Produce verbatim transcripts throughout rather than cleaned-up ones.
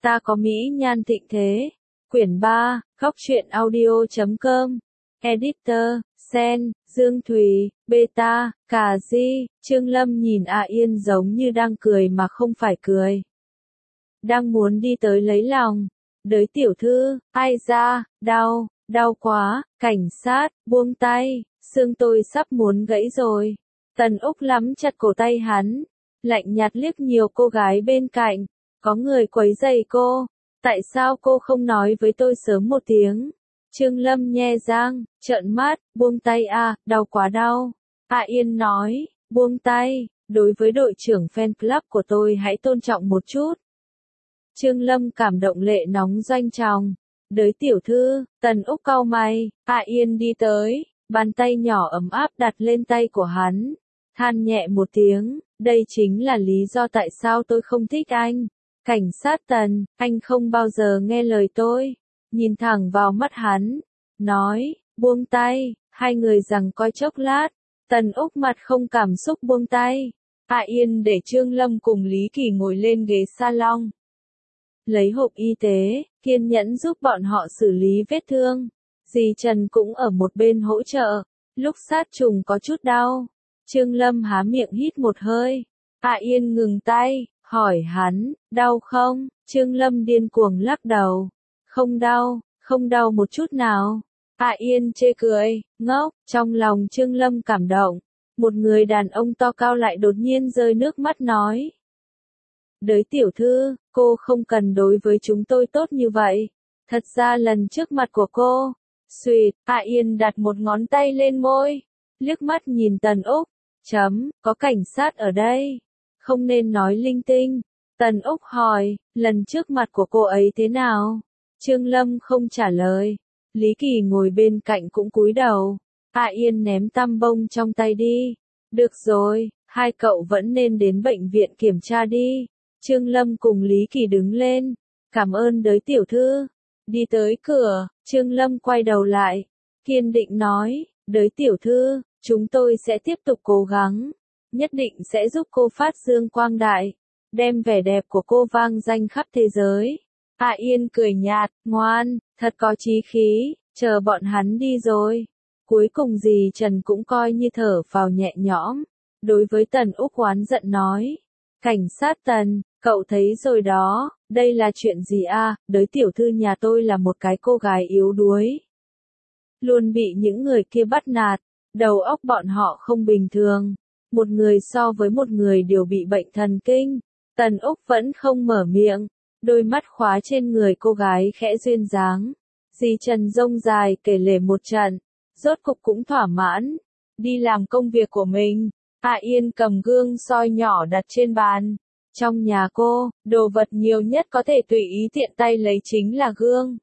Ta có mỹ nhan thịnh thế. Quyển ba, Góc truyện audio chấm com. Editor, Sen, Dương Thùy, Beta, Cà Di. Trương Lâm nhìn A Yên giống như đang cười mà không phải cười. Đang muốn đi tới lấy lòng. Đới tiểu thư, ai ra, đau, đau quá, cảnh sát, buông tay, xương tôi sắp muốn gãy rồi. Tần Úc nắm chặt cổ tay hắn, lạnh nhạt liếc nhiều cô gái bên cạnh. Có người quấy rầy cô, tại sao cô không nói với tôi sớm một tiếng? Trương Lâm nhe răng, trợn mắt, buông tay à, đau quá đau. A Yên nói, buông tay, đối với đội trưởng fan club của tôi hãy tôn trọng một chút. Trương Lâm cảm động lệ nóng doanh tròng. Đới tiểu thư, Tần Úc cau mày, A Yên đi tới, bàn tay nhỏ ấm áp đặt lên tay của hắn. Than nhẹ một tiếng, đây chính là lý do tại sao tôi không thích anh. Cảnh sát Tần, anh không bao giờ nghe lời tôi. Nhìn thẳng vào mắt hắn, nói, buông tay, hai người giằng coi chốc lát. Tần Úc mặt không cảm xúc buông tay. A Yên để Trương Lâm cùng Lý Kỳ ngồi lên ghế salon. Lấy hộp y tế, kiên nhẫn giúp bọn họ xử lý vết thương. Dì Trần cũng ở một bên hỗ trợ. Lúc sát trùng có chút đau. Trương Lâm há miệng hít một hơi. A Yên ngừng tay, hỏi hắn, đau không? Trương Lâm điên cuồng lắc đầu. Không đau, không đau một chút nào. A Yên chê cười, ngốc, trong lòng Trương Lâm cảm động. Một người đàn ông to cao lại đột nhiên rơi nước mắt nói. Đới tiểu thư, cô không cần đối với chúng tôi tốt như vậy. Thật ra lần trước mặt của cô, xuyệt, A Yên đặt một ngón tay lên môi, liếc mắt nhìn Tần Úc, chấm, có cảnh sát ở đây, không nên nói linh tinh. Tần Úc hỏi, lần trước mặt của cô ấy thế nào? Trương Lâm không trả lời. Lý Kỳ ngồi bên cạnh cũng cúi đầu. A Yên ném tăm bông trong tay đi. Được rồi, hai cậu vẫn nên đến bệnh viện kiểm tra đi. Trương Lâm cùng Lý Kỳ đứng lên. Cảm ơn đới tiểu thư. Đi tới cửa, Trương Lâm quay đầu lại. Kiên định nói, đới tiểu thư, chúng tôi sẽ tiếp tục cố gắng. Nhất định sẽ giúp cô phát dương quang đại. Đem vẻ đẹp của cô vang danh khắp thế giới. A Yên cười nhạt, ngoan, thật có chí khí, chờ bọn hắn đi rồi. Cuối cùng dì Trần cũng coi như thở phào nhẹ nhõm. Đối với Tần Úc oán giận nói. Cảnh sát Tần, cậu thấy rồi đó, đây là chuyện gì à, đới tiểu thư nhà tôi là một cái cô gái yếu đuối. Luôn bị những người kia bắt nạt, đầu óc bọn họ không bình thường. Một người so với một người đều bị bệnh thần kinh. Tần Úc vẫn không mở miệng. Đôi mắt khóa trên người cô gái khẽ duyên dáng. Dì Trần rông dài kể lể một trận. Rốt cục cũng thỏa mãn. Đi làm công việc của mình. A Yên cầm gương soi nhỏ đặt trên bàn. Trong nhà cô, đồ vật nhiều nhất có thể tùy ý tiện tay lấy chính là gương.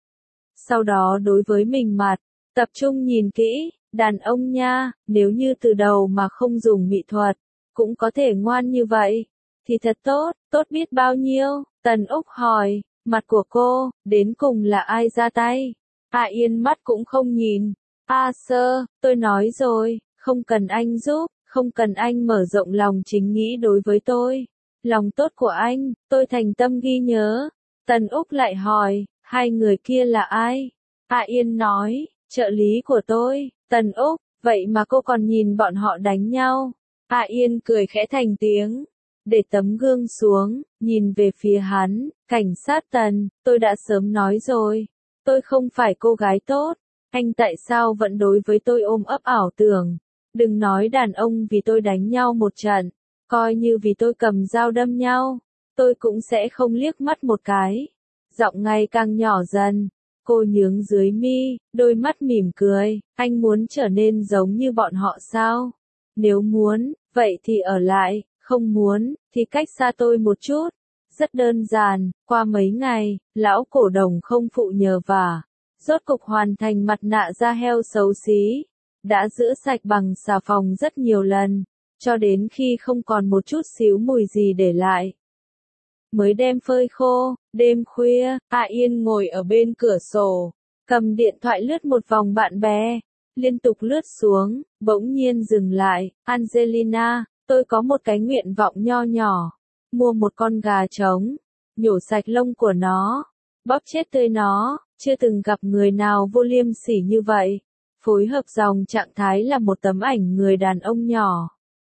Sau đó đối với mình mặt, tập trung nhìn kỹ, đàn ông nha, nếu như từ đầu mà không dùng mỹ thuật, cũng có thể ngoan như vậy. Thì thật tốt, tốt biết bao nhiêu. Tần Úc hỏi, mặt của cô, đến cùng là ai ra tay? A Yên mắt cũng không nhìn. A sơ, tôi nói rồi, không cần anh giúp, không cần anh mở rộng lòng chính nghĩ đối với tôi. Lòng tốt của anh, tôi thành tâm ghi nhớ. Tần Úc lại hỏi, hai người kia là ai? A Yên nói, trợ lý của tôi. Tần Úc, vậy mà cô còn nhìn bọn họ đánh nhau. A Yên cười khẽ thành tiếng. Để tấm gương xuống, nhìn về phía hắn, cảnh sát Tần, tôi đã sớm nói rồi. Tôi không phải cô gái tốt. Anh tại sao vẫn đối với tôi ôm ấp ảo tưởng? Đừng nói đàn ông vì tôi đánh nhau một trận. Coi như vì tôi cầm dao đâm nhau. Tôi cũng sẽ không liếc mắt một cái. Giọng ngày càng nhỏ dần. Cô nhướng dưới mi, đôi mắt mỉm cười. Anh muốn trở nên giống như bọn họ sao? Nếu muốn, vậy thì ở lại. Không muốn, thì cách xa tôi một chút. Rất đơn giản, qua mấy ngày, lão cổ đồng không phụ nhờ vả. Rốt cục hoàn thành mặt nạ da heo xấu xí. Đã rửa sạch bằng xà phòng rất nhiều lần. Cho đến khi không còn một chút xíu mùi gì để lại. Mới đem phơi khô, đêm khuya, A Yên ngồi ở bên cửa sổ. Cầm điện thoại lướt một vòng bạn bè. Liên tục lướt xuống, bỗng nhiên dừng lại. Angelina, tôi có một cái nguyện vọng nho nhỏ. Mua một con gà trống. nhổ sạch lông của nó, bóp chết tươi nó, chưa từng gặp người nào vô liêm sỉ như vậy. Phối hợp dòng trạng thái là một tấm ảnh người đàn ông nhỏ.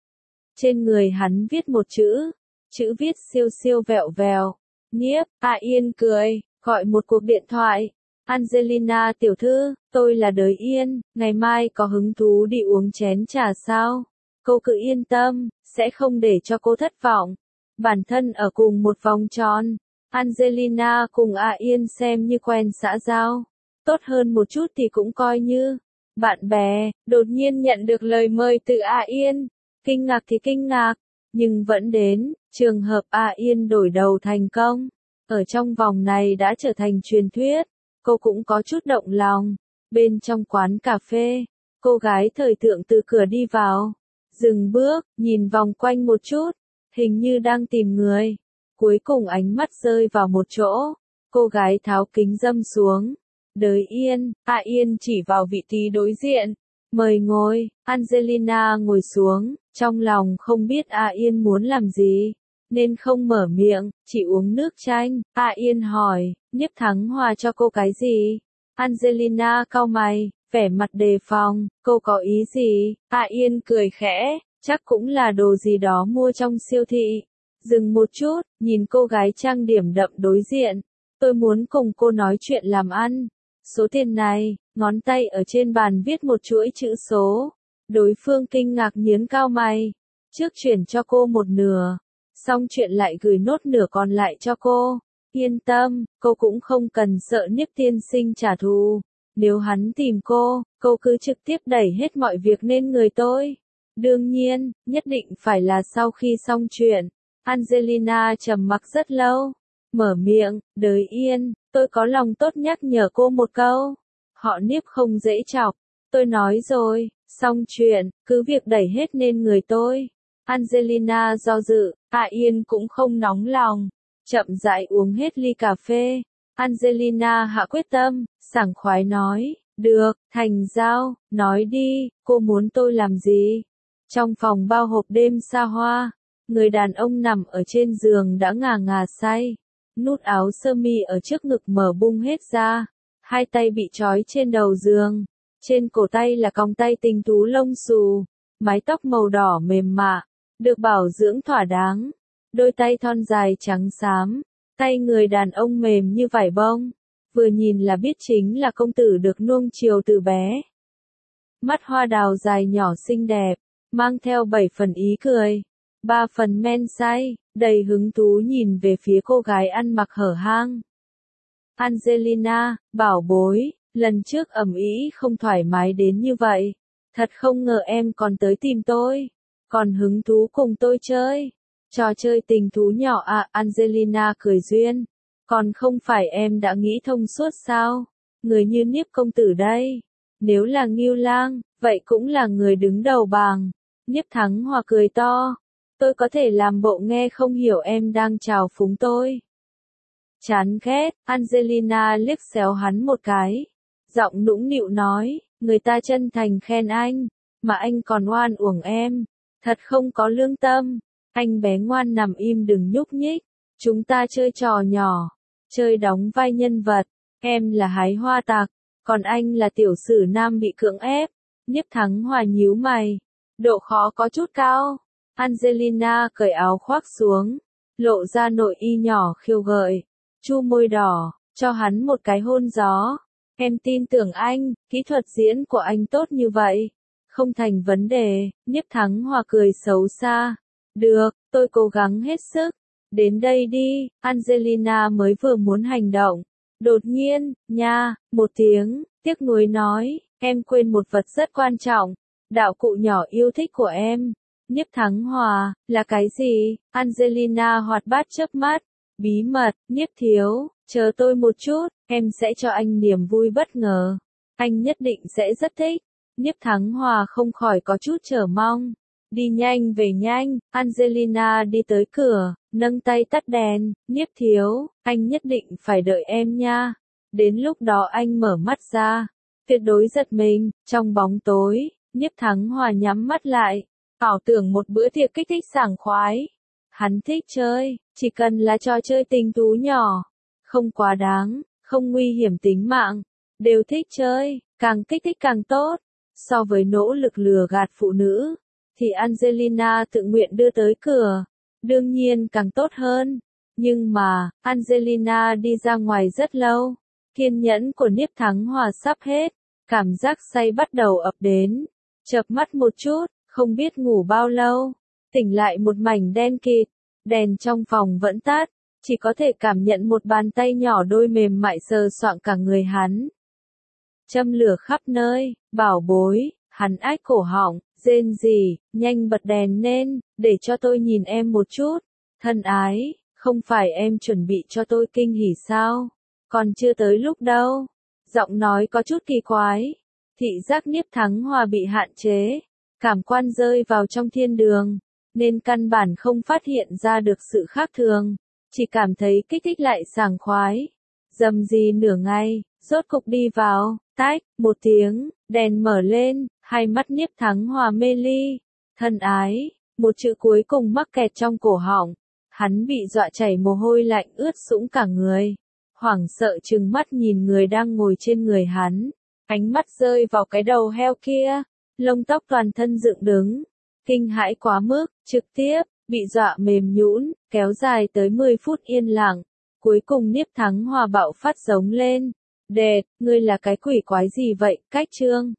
Trên người hắn viết một chữ, chữ viết siêu siêu vẹo vèo. Nhiếp, A Yên cười, gọi một cuộc điện thoại. Angelina tiểu thư, tôi là Đới Yên, ngày mai có hứng thú đi uống chén trà sao? Cô cứ yên tâm, sẽ không để cho cô thất vọng. Bản thân ở cùng một vòng tròn, Angelina cùng A Yên xem như quen xã giao. Tốt hơn một chút thì cũng coi như bạn bè, đột nhiên nhận được lời mời từ A Yên. Kinh ngạc thì kinh ngạc, nhưng vẫn đến, trường hợp A Yên đổi đầu thành công. Ở trong vòng này đã trở thành truyền thuyết, cô cũng có chút động lòng. Bên trong quán cà phê, cô gái thời thượng từ cửa đi vào, dừng bước, nhìn vòng quanh một chút, hình như đang tìm người. Cuối cùng ánh mắt rơi vào một chỗ, cô gái tháo kính râm xuống. Đới Yên, A Yên chỉ vào vị trí đối diện, mời ngồi. Angelina ngồi xuống, trong lòng không biết A Yên muốn làm gì, nên không mở miệng, chỉ uống nước chanh. A Yên hỏi, Nhiếp Thắng Hòa cho cô cái gì? Angelina cau mày, vẻ mặt đề phòng, cô có ý gì? A Yên cười khẽ, chắc cũng là đồ gì đó mua trong siêu thị. Dừng một chút, nhìn cô gái trang điểm đậm đối diện, tôi muốn cùng cô nói chuyện làm ăn. Số tiền này, ngón tay ở trên bàn viết một chuỗi chữ số. Đối phương kinh ngạc nhướng cao mày, trước chuyển cho cô một nửa, xong chuyện lại gửi nốt nửa còn lại cho cô. Yên tâm, cô cũng không cần sợ Nhiếp tiên sinh trả thù. Nếu hắn tìm cô, cô cứ trực tiếp đẩy hết mọi việc lên người tôi. Đương nhiên, nhất định phải là sau khi xong chuyện. Angelina trầm mặc rất lâu, mở miệng, Đới Yên, tôi có lòng tốt nhắc nhở cô một câu. Họ Nhiếp không dễ chọc, tôi nói rồi, xong chuyện, cứ việc đẩy hết lên người tôi. Angelina do dự, A Yên cũng không nóng lòng, chậm rãi uống hết ly cà phê. Angelina hạ quyết tâm, sảng khoái nói, được, thành giao, nói đi, cô muốn tôi làm gì? Trong phòng bao hộp đêm xa hoa, người đàn ông nằm ở trên giường đã ngà ngà say, nút áo sơ mi ở trước ngực mở bung hết ra, hai tay bị trói trên đầu giường, trên cổ tay là còng tay tinh tú lông xù, mái tóc màu đỏ mềm mạ, được bảo dưỡng thỏa đáng, đôi tay thon dài trắng xám, tay người đàn ông mềm như vải bông, vừa nhìn là biết chính là công tử được nuông chiều từ bé. Mắt hoa đào dài nhỏ xinh đẹp, mang theo bảy phần ý cười, ba phần men say, đầy hứng thú nhìn về phía cô gái ăn mặc hở hang. Angelina, bảo bối, lần trước ầm ĩ không thoải mái đến như vậy, thật không ngờ em còn tới tìm tôi, còn hứng thú cùng tôi chơi. Trò chơi tình thú nhỏ à? Angelina cười duyên, còn không phải em đã nghĩ thông suốt sao? Người như Nhiếp công tử đây, nếu là Ngưu Lang, vậy cũng là người đứng đầu bảng. Nhiếp Thắng Hòa cười to, tôi có thể làm bộ nghe không hiểu em đang chào phúng tôi. Chán ghét, Angelina liếc xéo hắn một cái, giọng nũng nịu nói, người ta chân thành khen anh, mà anh còn oan uổng em, thật không có lương tâm. Anh bé ngoan nằm im đừng nhúc nhích, chúng ta chơi trò nhỏ, chơi đóng vai nhân vật, em là hái hoa tạc, còn anh là tiểu sử nam bị cưỡng ép. Nhiếp Thắng Hòa nhíu mày, độ khó có chút cao. Angelina cởi áo khoác xuống, lộ ra nội y nhỏ khiêu gợi, chu môi đỏ, cho hắn một cái hôn gió. Em tin tưởng anh, kỹ thuật diễn của anh tốt như vậy, không thành vấn đề. Nhiếp Thắng Hòa cười xấu xa. Được, tôi cố gắng hết sức. Đến đây đi. Angelina mới vừa muốn hành động, đột nhiên, nha, một tiếng, tiếc nuối nói, em quên một vật rất quan trọng, đạo cụ nhỏ yêu thích của em. Nhiếp Thắng Hòa, là cái gì? Angelina hoạt bát chớp mắt, bí mật. Nhiếp thiếu, chờ tôi một chút, em sẽ cho anh niềm vui bất ngờ. Anh nhất định sẽ rất thích. Nhiếp Thắng Hòa không khỏi có chút chờ mong. Đi nhanh về nhanh. Angelina đi tới cửa, nâng tay tắt đèn. Nhiếp thiếu, anh nhất định phải đợi em nha. Đến lúc đó anh mở mắt ra, tuyệt đối giật mình. Trong bóng tối, Nhiếp Thắng Hòa nhắm mắt lại, ảo tưởng một bữa tiệc kích thích sảng khoái. Hắn thích chơi, Chỉ cần là trò chơi tình thú nhỏ, không quá đáng, không nguy hiểm tính mạng, đều thích chơi, càng kích thích càng tốt. So với nỗ lực lừa gạt phụ nữ, thì Angelina tự nguyện đưa tới cửa, đương nhiên càng tốt hơn. Nhưng mà, Angelina đi ra ngoài rất lâu, kiên nhẫn của Niếp Thắng Hòa sắp hết, cảm giác say bắt đầu ập đến. Chợp mắt một chút, không biết ngủ bao lâu, tỉnh lại một mảnh đen kịt, đèn trong phòng vẫn tắt, chỉ có thể cảm nhận một bàn tay nhỏ đôi mềm mại sờ soạng cả người hắn. Châm lửa khắp nơi, bảo bối, hắn ách cổ họng, rên rỉ, nhanh bật đèn lên, để cho tôi nhìn em một chút. Thân ái, không phải em chuẩn bị cho tôi kinh hỉ sao? Còn chưa tới lúc đâu. Giọng nói có chút kỳ quái. Thị giác Niếp Thắng Hòa bị hạn chế, cảm quan rơi vào trong thiên đường, nên căn bản không phát hiện ra được sự khác thường, chỉ cảm thấy kích thích lại sảng khoái. Dầm gì nửa ngày, rốt cục đi vào, tách, một tiếng, đèn mở lên, hai mắt Niếp Thắng Hòa mê ly. Thân ái, một chữ cuối cùng mắc kẹt trong cổ họng, hắn bị dọa chảy mồ hôi lạnh ướt sũng cả người, hoảng sợ trừng mắt nhìn người đang ngồi trên người hắn, ánh mắt rơi vào cái đầu heo kia, lông tóc toàn thân dựng đứng, kinh hãi quá mức, trực tiếp, bị dọa mềm nhũn, kéo dài tới mười phút yên lặng, cuối cùng Niếp Thắng Hòa bạo phát giống lên, đệt, ngươi là cái quỷ quái gì vậy, cách trương.